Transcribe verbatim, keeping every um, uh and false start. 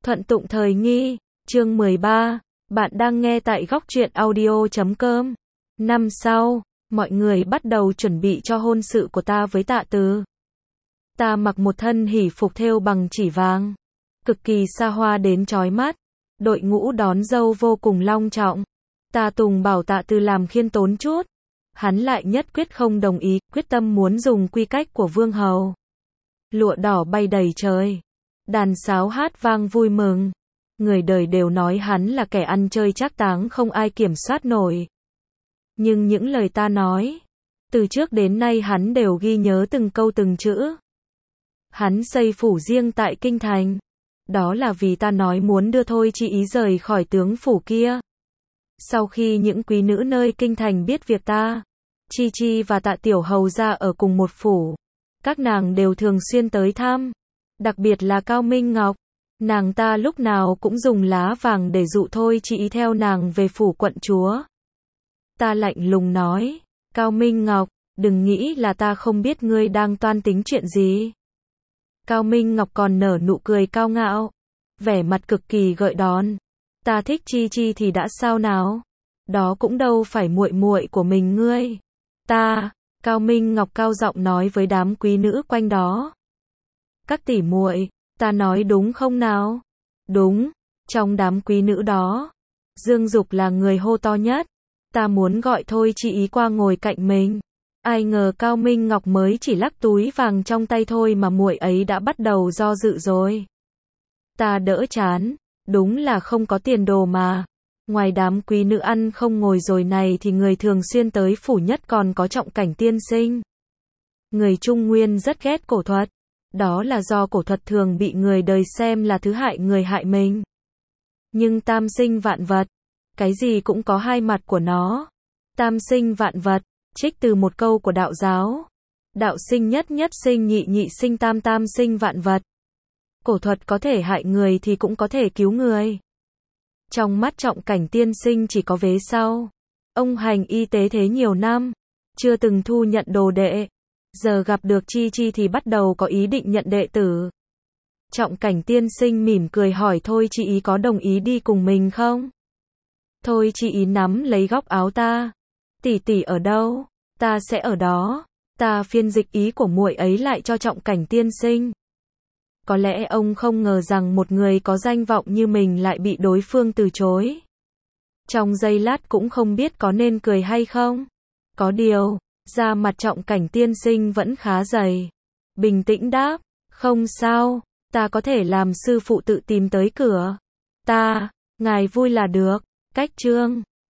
Thuận tụng thời nghi, chương mười ba, bạn đang nghe tại góc truyện audio chấm com. Năm sau, mọi người bắt đầu chuẩn bị cho hôn sự của ta với Tạ Từ. Ta mặc một thân hỷ phục thêu bằng chỉ vàng, cực kỳ xa hoa đến chói mắt. Đội ngũ đón dâu vô cùng long trọng. Ta Tùng bảo Tạ Từ làm khiêm tốn chút. Hắn lại nhất quyết không đồng ý, quyết tâm muốn dùng quy cách của vương hầu. Lụa đỏ bay đầy trời, đàn sáo hát vang vui mừng. Người đời đều nói hắn là kẻ ăn chơi trác táng không ai kiểm soát nổi. Nhưng những lời ta nói, từ trước đến nay hắn đều ghi nhớ từng câu từng chữ. Hắn xây phủ riêng tại Kinh Thành. Đó là vì ta nói muốn đưa Thôi Chi Ý rời khỏi tướng phủ kia. Sau khi những quý nữ nơi Kinh Thành biết việc ta, Chi Chi và Tạ Tiểu Hầu ra ở cùng một phủ, các nàng đều thường xuyên tới thăm. Đặc biệt là Cao Minh Ngọc, nàng ta lúc nào cũng dùng lá vàng để dụ Thôi Chi Ý theo nàng về phủ quận chúa. Ta lạnh lùng nói, Cao Minh Ngọc, đừng nghĩ là ta không biết ngươi đang toan tính chuyện gì. Cao Minh Ngọc còn nở nụ cười cao ngạo, vẻ mặt cực kỳ gợi đón. Ta thích Chi Chi thì đã sao nào? Đó cũng đâu phải muội muội của mình ngươi. Ta, Cao Minh Ngọc cao giọng nói với đám quý nữ quanh đó. Các tỷ muội, ta nói đúng không nào? Đúng, trong đám quý nữ đó, Dương Dục là người hô to nhất. Ta muốn gọi Thôi Chi Ý qua ngồi cạnh mình. Ai ngờ Cao Minh Ngọc mới chỉ lắc túi vàng trong tay thôi mà muội ấy đã bắt đầu do dự rồi. Ta đỡ chán, đúng là không có tiền đồ mà. Ngoài đám quý nữ ăn không ngồi rồi này thì người thường xuyên tới phủ nhất còn có Trọng Cảnh tiên sinh. Người Trung Nguyên rất ghét cổ thuật. Đó là do cổ thuật thường bị người đời xem là thứ hại người hại mình. Nhưng tam sinh vạn vật, cái gì cũng có hai mặt của nó. Tam sinh vạn vật, trích từ một câu của đạo giáo. Đạo sinh nhất, nhất sinh nhị, nhị sinh tam, tam sinh vạn vật. Cổ thuật có thể hại người thì cũng có thể cứu người. Trong mắt Trọng Cảnh tiên sinh chỉ có vế sau. Ông hành y tế thế nhiều năm, chưa từng thu nhận đồ đệ. Giờ gặp được Chi Chi thì bắt đầu có ý định nhận đệ tử. Trọng Cảnh tiên sinh mỉm cười hỏi Thôi Chi Ý có đồng ý đi cùng mình không? Thôi Chi Ý nắm lấy góc áo ta. Tỷ tỷ ở đâu? Ta sẽ ở đó. Ta phiên dịch ý của muội ấy lại cho Trọng Cảnh tiên sinh. Có lẽ ông không ngờ rằng một người có danh vọng như mình lại bị đối phương từ chối. Trong giây lát cũng không biết có nên cười hay không. Có điều, da mặt Trọng Cảnh tiên sinh vẫn khá dày. Bình tĩnh đáp, không sao, ta có thể làm sư phụ tự tìm tới cửa. Ta, ngài vui là được. Cách chương